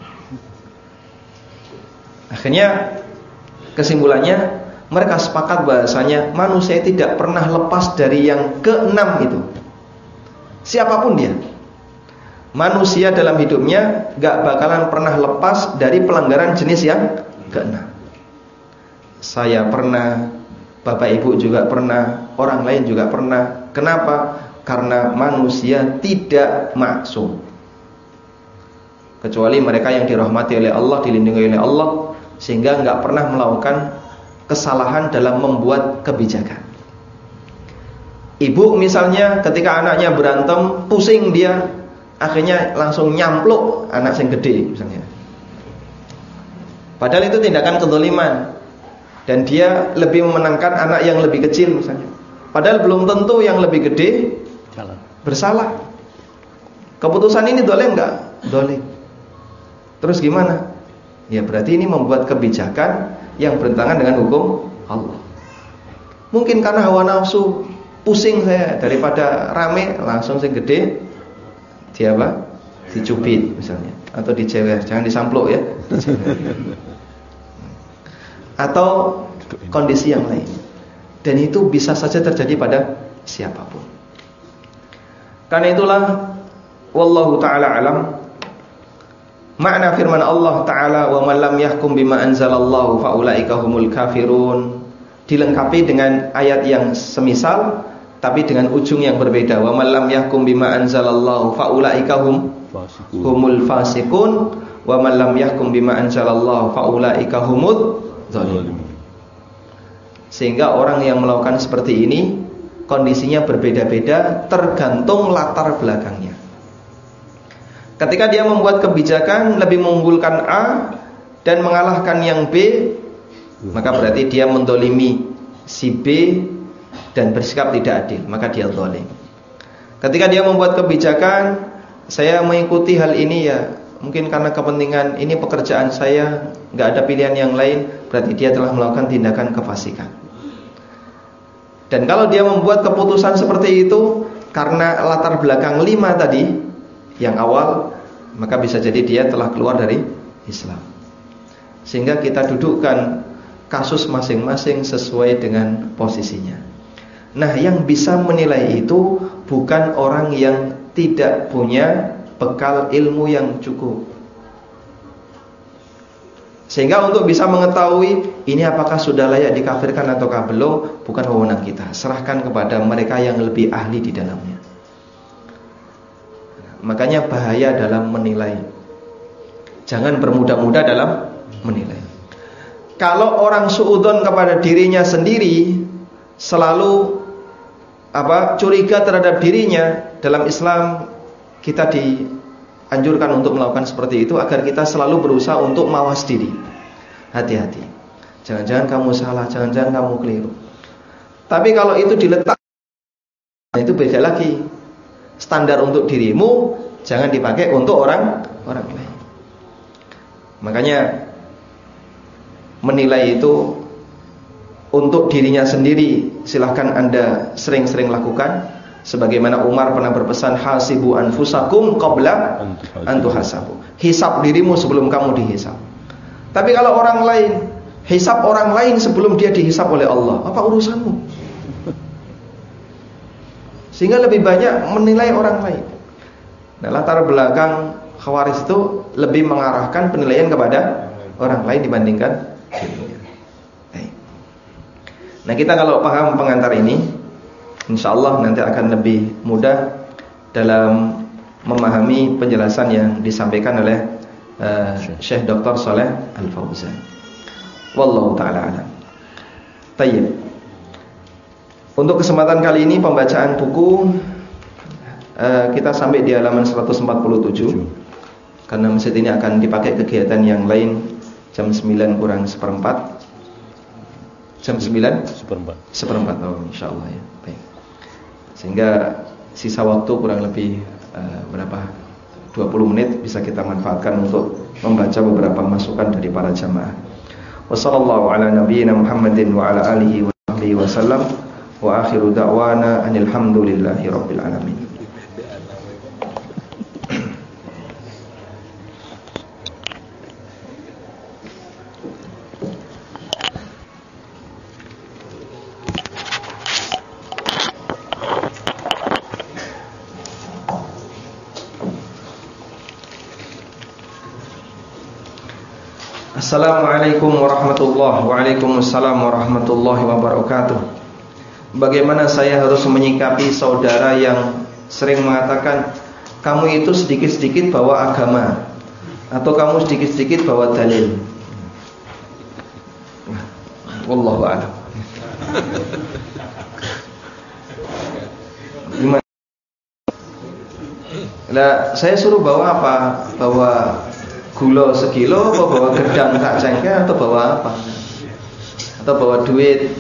Akhirnya kesimpulannya, mereka sepakat bahasanya manusia tidak pernah lepas dari yang keenam itu. Siapapun dia, manusia dalam hidupnya gak bakalan pernah lepas dari pelanggaran jenis yang keenam. Saya pernah, bapak ibu juga pernah, orang lain juga pernah. Kenapa? Karena manusia tidak maksum, kecuali mereka yang dirahmati oleh Allah, dilindungi oleh Allah, sehingga gak pernah melakukan kesalahan dalam membuat kebijakan. Ibu misalnya ketika anaknya berantem, pusing dia, akhirnya langsung nyampluk anak yang gede misalnya. Padahal itu tindakan kezaliman. dan dia lebih memenangkan anak yang lebih kecil misalnya. Padahal belum tentu yang lebih gede bersalah. Keputusan ini dolim enggak? Dolim. Terus gimana? Ya berarti ini membuat kebijakan yang bertentangan dengan hukum Allah. Mungkin karena hawa nafsu, pusing saya, daripada rame langsung saya gede dia apa? Dicubit misalnya, atau dicewer, jangan disamplok ya. Atau kondisi yang lain. Dan itu bisa saja terjadi pada siapapun. Karena itulah wallahu taala alam, makna firman Allah taala wa man lam yahkum bima anzalallahu faulaika humul kafirun dilengkapi dengan ayat yang semisal tapi dengan ujung yang berbeda. Wa man lam yahkum bima anzalallahu faulaika hum humul fasiqun wa man lam yahkum bima anzalallahu faulaika humud zalimun. Sehingga orang yang melakukan seperti ini kondisinya berbeda-beda tergantung latar belakangnya. Ketika dia membuat kebijakan lebih mengunggulkan A dan mengalahkan yang B, maka berarti dia mendolimi si B dan bersikap tidak adil, maka dia zalim. Ketika dia membuat kebijakan, saya mengikuti hal ini ya mungkin karena kepentingan ini pekerjaan saya, nggak ada pilihan yang lain, berarti dia telah melakukan tindakan kefasikan. Dan kalau dia membuat keputusan seperti itu karena latar belakang lima tadi yang awal, maka bisa jadi dia telah keluar dari Islam. Sehingga kita dudukkan kasus masing-masing sesuai dengan posisinya. Nah, yang bisa menilai itu bukan orang yang tidak punya bekal ilmu yang cukup. Sehingga untuk bisa mengetahui ini apakah sudah layak dikafirkan ataukah belum, bukan wewenang kita. Serahkan kepada mereka yang lebih ahli di dalamnya. Makanya bahaya dalam menilai. Jangan bermudah-mudah dalam menilai. Kalau orang suudzon kepada dirinya sendiri, selalu apa curiga terhadap dirinya, dalam Islam kita dianjurkan untuk melakukan seperti itu agar kita selalu berusaha untuk mawas diri. Hati-hati. Jangan-jangan kamu salah, jangan-jangan kamu keliru. Tapi kalau itu diletak, nah itu beda lagi. Standar untuk dirimu jangan dipakai untuk orang orang lain. Makanya menilai itu untuk dirinya sendiri silahkan Anda sering-sering lakukan. Sebagaimana Umar pernah berpesan, hasibu anfusakum qabla an tuhasabu. Hisab dirimu sebelum kamu dihisab. Tapi kalau orang lain, hisab orang lain sebelum dia dihisab oleh Allah, apa urusanmu? Sehingga lebih banyak menilai orang lain. Nah, latar belakang Khawarij itu lebih mengarahkan penilaian kepada orang lain dibandingkan dirinya. Nah, kita kalau paham pengantar ini, insyaallah nanti akan lebih mudah dalam memahami penjelasan yang disampaikan oleh uh, Syekh Doktor Shalih Al-Fauzan. Wallahu taala alam. Tayyib. Untuk kesempatan kali ini pembacaan buku uh, kita sampai di halaman seratus empat puluh tujuh. Karena masjid ini akan dipakai kegiatan yang lain jam sembilan kurang seperempat. Jam sembilan seperempat. Seperempat, oh insyaallah ya. Baik. Sehingga sisa waktu kurang lebih uh, berapa? dua puluh menit bisa kita manfaatkan untuk membaca beberapa masukan dari para jamaah. Wassallallahu ala nabiyyina Muhammadin wa ala alihi wa sahbihi wasallam wa akhiru da'wana anil hamdulillahi rabbil alamin. Assalamualaikum warahmatullahi wabarakatuh. Waalaikumsalam warahmatullahi wabarakatuh. Bagaimana saya harus menyikapi saudara yang sering mengatakan kamu itu sedikit-sedikit bawa agama atau kamu sedikit-sedikit bawa dalil? Wallahu a'lam. Gimana? Nah, saya suruh bawa apa? Bawa gula sekilo, atau bawa gedang tak cengkeh, atau bawa apa? atau bawa duit.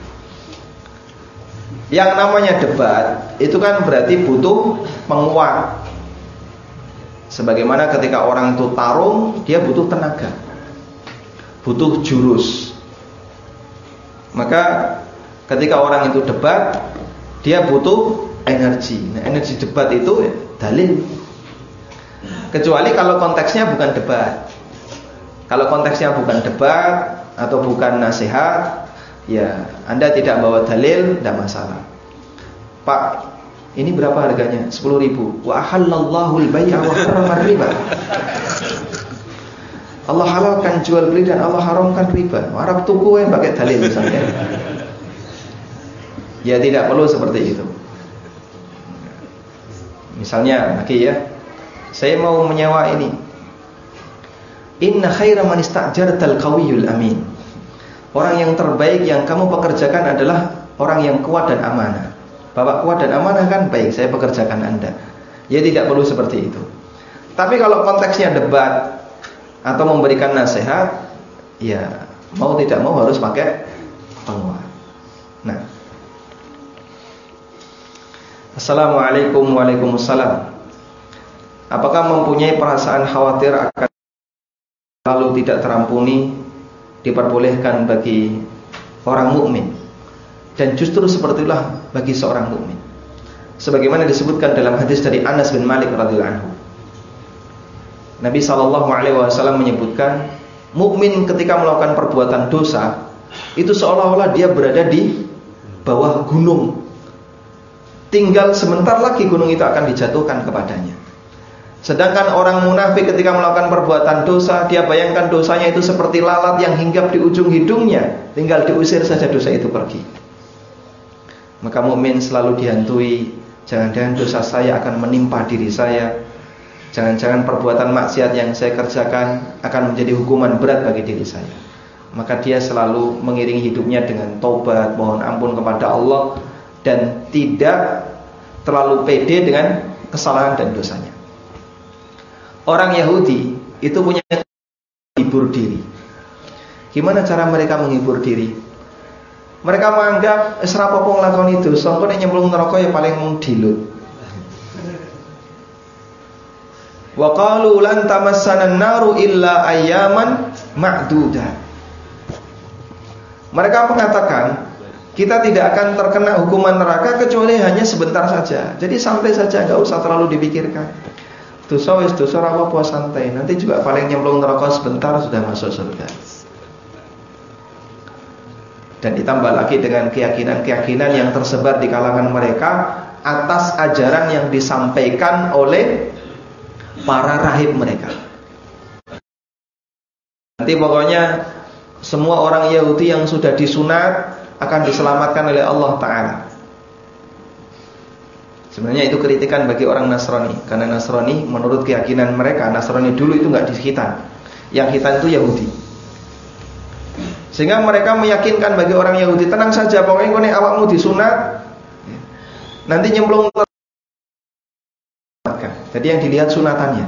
Yang namanya debat itu kan berarti butuh penguat. Sebagaimana ketika orang itu tarung, dia butuh tenaga, butuh jurus. Maka ketika orang itu debat, dia butuh energi. Nah, energi debat itu ya, dalil. Kecuali kalau konteksnya bukan debat. Kalau konteksnya bukan debat atau bukan nasihat, ya Anda tidak bawa dalil, tidak masalah. Pak, ini berapa harganya? sepuluh ribu. Wa ahallallahu al-bai'a wa harrama riba. Allah halalkan jual beli dan Allah haramkan riba. Arab tuku yang pakai dalil misalnya. Ya tidak perlu seperti itu. Misalnya lagi ya, saya mau menyewa ini. Inna khaira man ista'jartal qawiyul amin. Orang yang terbaik yang kamu pekerjakan adalah orang yang kuat dan amanah. Bapak kuat dan amanah kan, baik, saya pekerjakan Anda. Ya tidak perlu seperti itu. Tapi kalau konteksnya debat atau memberikan nasihat, ya mau tidak mau harus pakai penguat. Nah, Assalamualaikum waalaikumsalam. Apakah mempunyai perasaan khawatir akan lalu tidak terampuni diperbolehkan bagi orang mukmin, dan justru sepertilah bagi seorang mukmin, sebagaimana disebutkan dalam hadis dari Anas bin Malik radhiyallahu anhu. Nabi sallallahu alaihi wasallam menyebutkan, mukmin ketika melakukan perbuatan dosa itu seolah-olah dia berada di bawah gunung. Tinggal sebentar lagi gunung itu akan dijatuhkan kepadanya. Sedangkan orang munafik ketika melakukan perbuatan dosa, dia bayangkan dosanya itu seperti lalat yang hinggap di ujung hidungnya, tinggal diusir saja dosa itu pergi. Maka mukmin selalu dihantui, jangan-jangan dosa saya akan menimpa diri saya, jangan-jangan perbuatan maksiat yang saya kerjakan akan menjadi hukuman berat bagi diri saya. Maka dia selalu mengiringi hidupnya dengan taubat, mohon ampun kepada Allah, dan tidak terlalu pede dengan kesalahan dan dosanya. Orang Yahudi itu punya menghibur diri. Gimana cara mereka menghibur diri? Mereka menganggap esra apa nglakoni dosa, engko nek nyemplung neraka ya paling mung dilut. Wa qalu lan tamassana an-naru illa ayyaman ma'dudah. Mereka mengatakan, kita tidak akan terkena hukuman neraka kecuali hanya sebentar saja. Jadi santai saja, enggak usah terlalu dipikirkan. Dosa wis dosa ora apa-apa, santai. Nanti juga paling nyemplung neraka sebentar sudah masuk surga. Dan ditambah lagi dengan keyakinan-keyakinan yang tersebar di kalangan mereka atas ajaran yang disampaikan oleh para rahib mereka. Nanti pokoknya semua orang Yahudi yang sudah disunat akan diselamatkan oleh Allah Ta'ala. Sebenarnya itu kritikan bagi orang Nasrani, karena Nasrani menurut keyakinan mereka, Nasrani dulu itu enggak dikhitan. Yang khitan itu Yahudi. Sehingga mereka meyakinkan bagi orang Yahudi, tenang saja, pokoknya kone awakmu disunat, nanti nyemplung. Jadi yang dilihat sunatannya.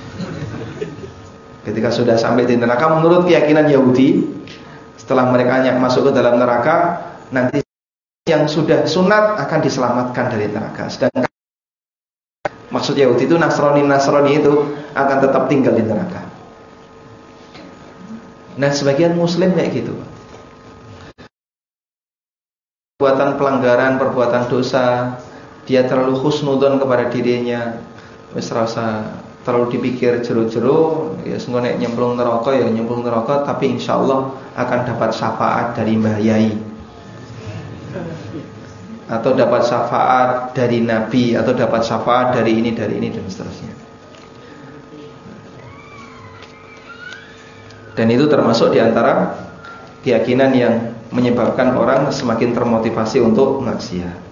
Ketika sudah sampai di neraka, menurut keyakinan Yahudi, setelah mereka masuk ke dalam neraka, nanti yang sudah sunat akan diselamatkan dari neraka. Sedangkan maksud Yahudi itu Nasrani-Nasrani itu akan tetap tinggal di neraka. Nah, sebagian Muslim kayak gitu. Perbuatan pelanggaran, perbuatan dosa, dia terlalu husnudon kepada dirinya, wis rasa terlalu dipikir jero-jero, ya sengko nek nyemplung neraka ya nyemplung neraka, tapi insyaallah akan dapat syafaat dari Mbah Yai, atau dapat syafaat dari Nabi, atau dapat syafaat dari ini, dari ini, dan seterusnya. Dan itu termasuk diantara keyakinan yang menyebabkan orang semakin termotivasi untuk maksiat.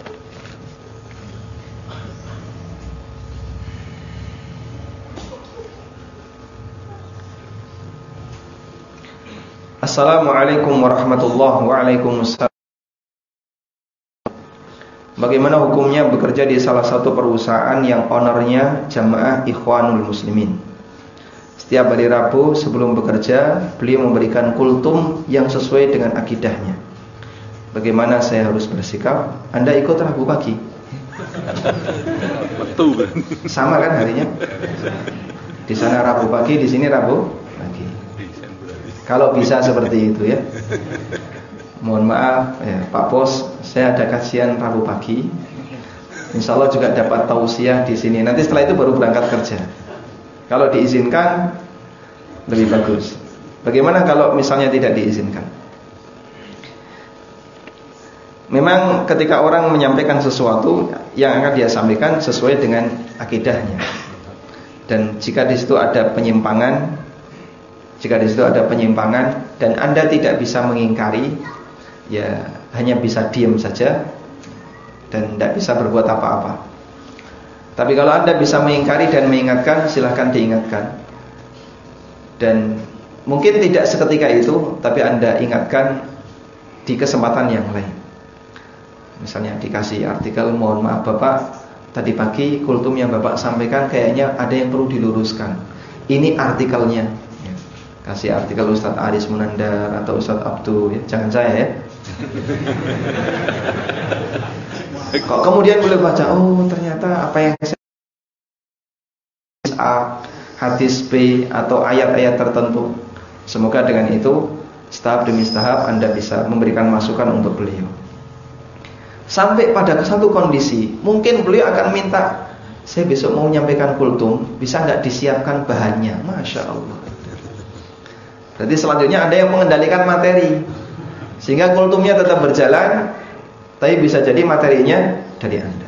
Assalamualaikum warahmatullahi wabarakatuh. Bagaimana hukumnya bekerja di salah satu perusahaan yang ownernya jamaah Ikhwanul Muslimin? Setiap hari Rabu sebelum bekerja, beliau memberikan kultum yang sesuai dengan akidahnya. Bagaimana saya harus bersikap? Anda ikut Rabu pagi. Betul. Sama kan harinya? Di sana Rabu pagi, di sini Rabu pagi. Kalau bisa seperti itu ya. Mohon maaf ya, Pak Bos, saya ada kajian Rabu pagi. Insya Allah juga dapat tausiah di sini. Nanti setelah itu baru berangkat kerja. Kalau diizinkan lebih bagus. Bagaimana kalau misalnya tidak diizinkan? Memang ketika orang menyampaikan sesuatu, yang akan dia sampaikan sesuai dengan akidahnya. Dan jika di situ ada penyimpangan, jika di situ ada penyimpangan dan Anda tidak bisa mengingkari, ya hanya bisa diam saja dan tidak bisa berbuat apa-apa. Tapi kalau Anda bisa mengingkari dan mengingatkan, silahkan diingatkan. Dan mungkin tidak seketika itu, tapi Anda ingatkan di kesempatan yang lain. Misalnya dikasih artikel, mohon maaf Bapak, tadi pagi kultum yang Bapak sampaikan kayaknya ada yang perlu diluruskan. Ini artikelnya. Ya. Kasih artikel Ustadz Aris Munandar atau Ustadz Abdu, ya. Jangan saya ya. Kok kemudian boleh baca, oh ternyata apa yang saya A, hadis B atau ayat-ayat tertentu. Semoga dengan itu tahap demi tahap Anda bisa memberikan masukan untuk beliau. Sampai pada satu kondisi, mungkin beliau akan minta, saya besok mau menyampaikan kultum, bisa nggak disiapkan bahannya? Masya Allah. Berarti selanjutnya ada yang mengendalikan materi, sehingga kultumnya tetap berjalan, tapi bisa jadi materinya dari Anda.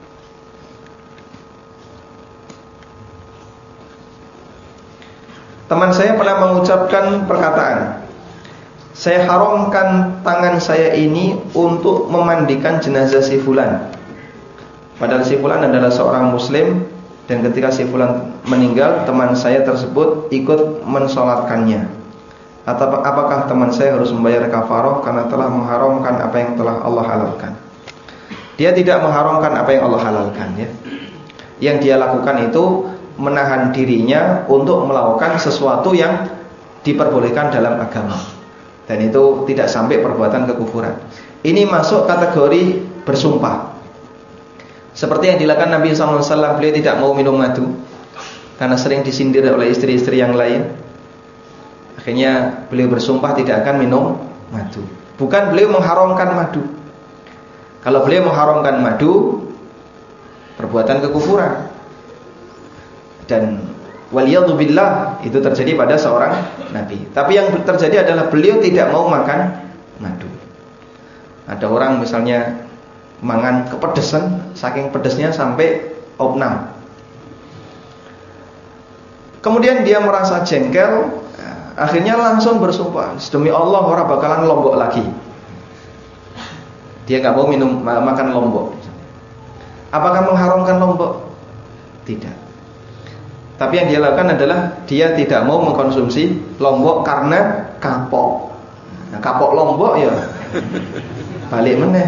Teman saya pernah mengucapkan perkataan, saya haramkan tangan saya ini untuk memandikan jenazah si fulan. Padahal si fulan adalah seorang muslim, dan ketika si fulan meninggal, teman saya tersebut ikut mensolatkannya. Atau apakah teman saya harus membayar kafarah karena telah mengharamkan apa yang telah Allah halalkan? Dia tidak mengharamkan apa yang Allah halalkan ya. Yang dia lakukan itu menahan dirinya untuk melakukan sesuatu yang diperbolehkan dalam agama. Dan itu tidak sampai perbuatan kekufuran. Ini masuk kategori bersumpah. Seperti yang dilakukan Nabi shallallahu alaihi wasallam, beliau tidak mau minum madu karena sering disindir oleh istri-istri yang lain. Akhirnya beliau bersumpah tidak akan minum madu. Bukan beliau mengharamkan madu. Kalau beliau mengharamkan madu, perbuatan kekufuran. Dan waliyadzubillah, itu terjadi pada seorang nabi. Tapi yang terjadi adalah beliau tidak mau makan madu. Ada orang misalnya mangan kepedesan, saking pedesnya sampai opnam. Kemudian dia merasa jengkel, akhirnya langsung bersumpah, demi Allah orang bakalan lombok lagi. Dia nggak mau minum makan lombok. Apakah mengharamkan lombok? Tidak. Tapi yang dia lakukan adalah dia tidak mau mengkonsumsi lombok karena kapok. Nah, kapok lombok ya balik meneh.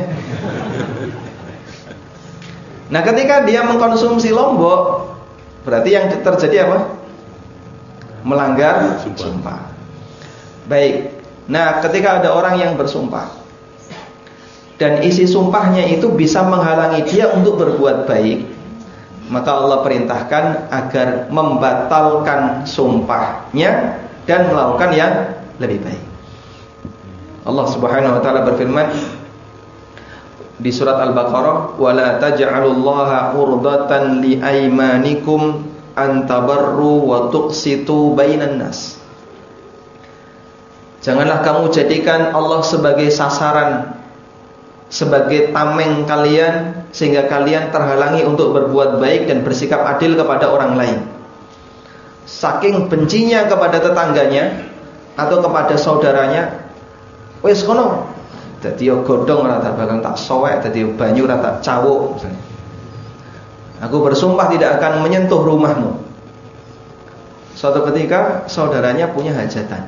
Nah, ketika dia mengkonsumsi lombok, berarti yang terjadi apa? Melanggar sumpah. sumpah. Baik. Nah, ketika ada orang yang bersumpah dan isi sumpahnya itu bisa menghalangi dia untuk berbuat baik, maka Allah perintahkan agar membatalkan sumpahnya dan melakukan yang lebih baik. Allah Subhanahu wa taala berfirman di surat Al-Baqarah, "Wala taj'alullaha urdatan liaymanikum an tabarru wa tuqsitu bainan nas." Janganlah kamu jadikan Allah sebagai sasaran, sebagai tameng kalian, sehingga kalian terhalangi untuk berbuat baik dan bersikap adil kepada orang lain. Saking bencinya kepada tetangganya atau kepada saudaranya, wis kono dadi yo godhong ora tak bakal tak sowek, dadi banyu ora tak cawuk misalnya. Aku bersumpah tidak akan menyentuh rumahmu. Suatu ketika saudaranya punya hajatan.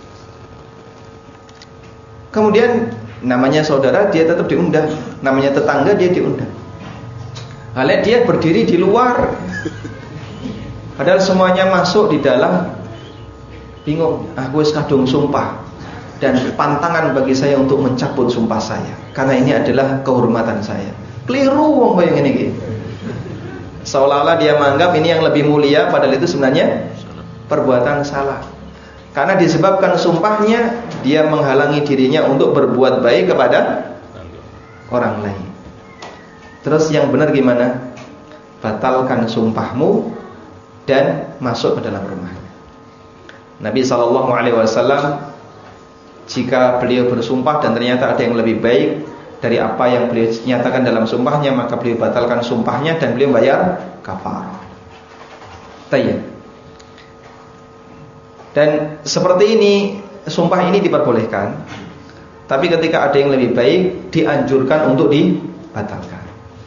Kemudian namanya saudara dia tetap diundang, namanya tetangga dia diundang. Halnya dia berdiri di luar, padahal semuanya masuk di dalam bingung, ah wis kadung sumpah dan pantangan bagi saya untuk mencabut sumpah saya karena ini adalah kehormatan saya. Keliru wong koyo ngene iki. Seolah-olah dia menganggap ini yang lebih mulia padahal itu sebenarnya perbuatan salah. Karena disebabkan sumpahnya dia menghalangi dirinya untuk berbuat baik kepada orang lain. Terus yang benar gimana? Batalkan sumpahmu dan masuk ke dalam rumahnya. Nabi shallallahu alaihi wasallam jika beliau bersumpah dan ternyata ada yang lebih baik dari apa yang beliau nyatakan dalam sumpahnya, maka beliau batalkan sumpahnya dan beliau bayar kafarah. Tayyib. Dan seperti ini, sumpah ini diperbolehkan. Tapi ketika ada yang lebih baik, dianjurkan untuk dibatalkan.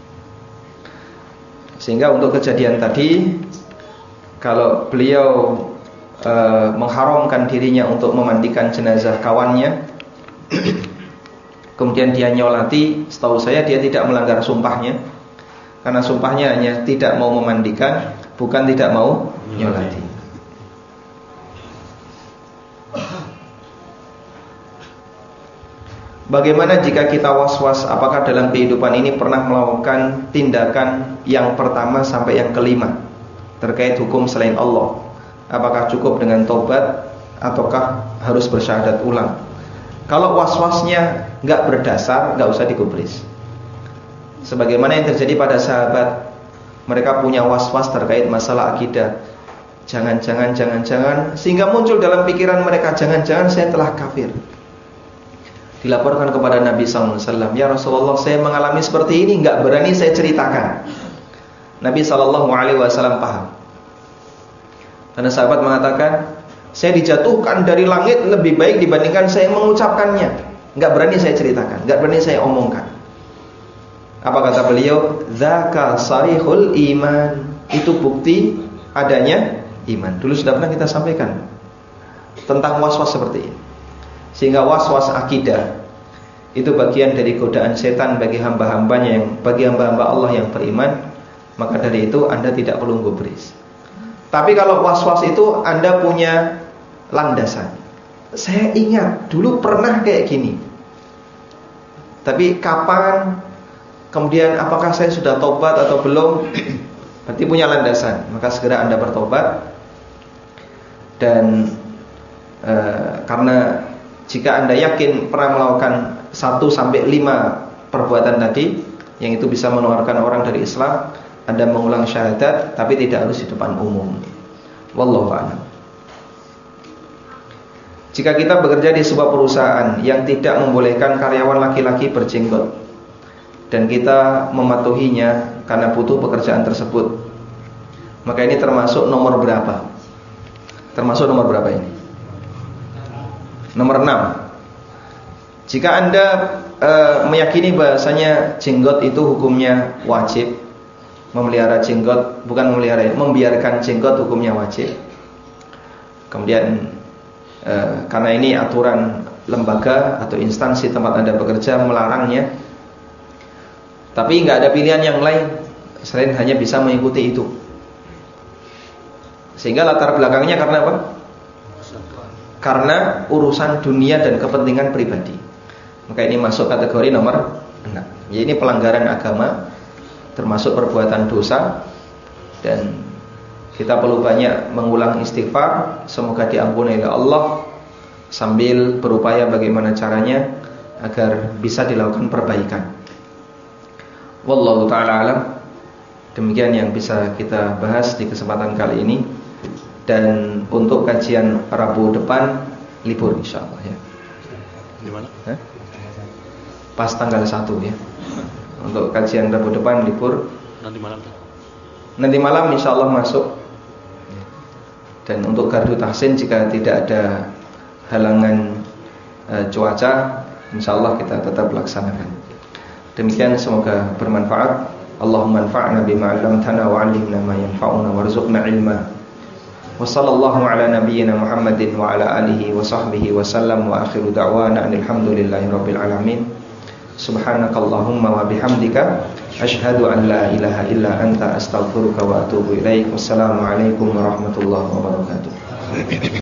Sehingga untuk kejadian tadi, kalau beliau e, mengharamkan dirinya untuk memandikan jenazah kawannya, kemudian dia nyolati, setahu saya dia tidak melanggar sumpahnya. Karena sumpahnya hanya tidak mau memandikan, bukan tidak mau nyolati. Bagaimana jika kita was-was apakah dalam kehidupan ini pernah melakukan tindakan yang pertama sampai yang kelima terkait hukum selain Allah? Apakah cukup dengan tobat ataukah harus bersyahadat ulang? Kalau was-wasnya nggak berdasar, nggak usah digubris. Sebagaimana yang terjadi pada sahabat, mereka punya was-was terkait masalah akidah. Jangan-jangan, jangan-jangan, sehingga muncul dalam pikiran mereka, jangan-jangan saya telah kafir. Dilaporkan kepada Nabi sallallahu alaihi wasallam, ya Rasulullah, saya mengalami seperti ini, nggak berani saya ceritakan. Nabi sallallahu alaihi wasallam paham. Karena sahabat mengatakan, saya dijatuhkan dari langit lebih baik dibandingkan saya mengucapkannya. Nggak berani saya ceritakan, nggak berani saya omongkan. Apa kata beliau? Dzaka sarihul iman. Itu bukti adanya iman. Dulu sudah pernah kita sampaikan tentang was-was seperti ini. Sehingga was-was akidah itu bagian dari godaan setan bagi hamba-hambanya yang bagi hamba-hamba Allah yang beriman. Maka dari itu Anda tidak perlu gubris. Tapi kalau was-was itu Anda punya landasan. Saya ingat dulu pernah kayak gini. Tapi kapan? Kemudian apakah saya sudah tobat atau belum? Berarti punya landasan. Maka segera Anda bertobat. Dan e, karena jika Anda yakin pernah melakukan satu sampai lima perbuatan tadi, yang itu bisa mengeluarkan orang dari Islam, Anda mengulang syahadat, tapi tidak harus di depan umum. Wallahu a'lam. Jika kita bekerja di sebuah perusahaan yang tidak membolehkan karyawan laki-laki berjenggot, dan kita mematuhinya karena butuh pekerjaan tersebut, maka ini termasuk nomor berapa? Termasuk nomor berapa ini? Nomor enam. Jika Anda e, meyakini bahasanya jenggot itu hukumnya wajib, memelihara jenggot, bukan memelihara, membiarkan jenggot hukumnya wajib. Kemudian e, karena ini aturan lembaga atau instansi tempat Anda bekerja melarangnya, tapi nggak ada pilihan yang lain selain hanya bisa mengikuti itu. Sehingga latar belakangnya karena apa? Karena urusan dunia dan kepentingan pribadi. Maka ini masuk kategori nomor enam. Ya, ini pelanggaran agama, termasuk perbuatan dosa. Dan kita perlu banyak mengulang istighfar, semoga diampuni oleh Allah, sambil berupaya bagaimana caranya agar bisa dilakukan perbaikan. Wallahu ta'ala alam. Demikian yang bisa kita bahas di kesempatan kali ini. Dan untuk kajian Rabu depan libur insyaallah ya. Di mana? Hah? Pas tanggal satu ya. Untuk kajian Rabu depan libur. Nanti malam. Nanti malam insyaallah masuk. Dan untuk gardu tahsin jika tidak ada halangan e, cuaca, insyaallah kita tetap laksanakan. Demikian semoga bermanfaat. Allahumma anfa'na bima 'allamtana wa 'allimna ma yanfa'una warzuqna ilma. Wa sallallahu ala nabiyyina Muhammadin wa ala alihi wa sahbihi wa sallam wa akhiru da'wana alhamdulillahi rabbil alamin. Subhanakallahumma wa bihamdika asyhadu an la ilaha illa anta astaghfiruka wa atubu ilaik. Wassalamu alaikum warahmatullahi wabarakatuh.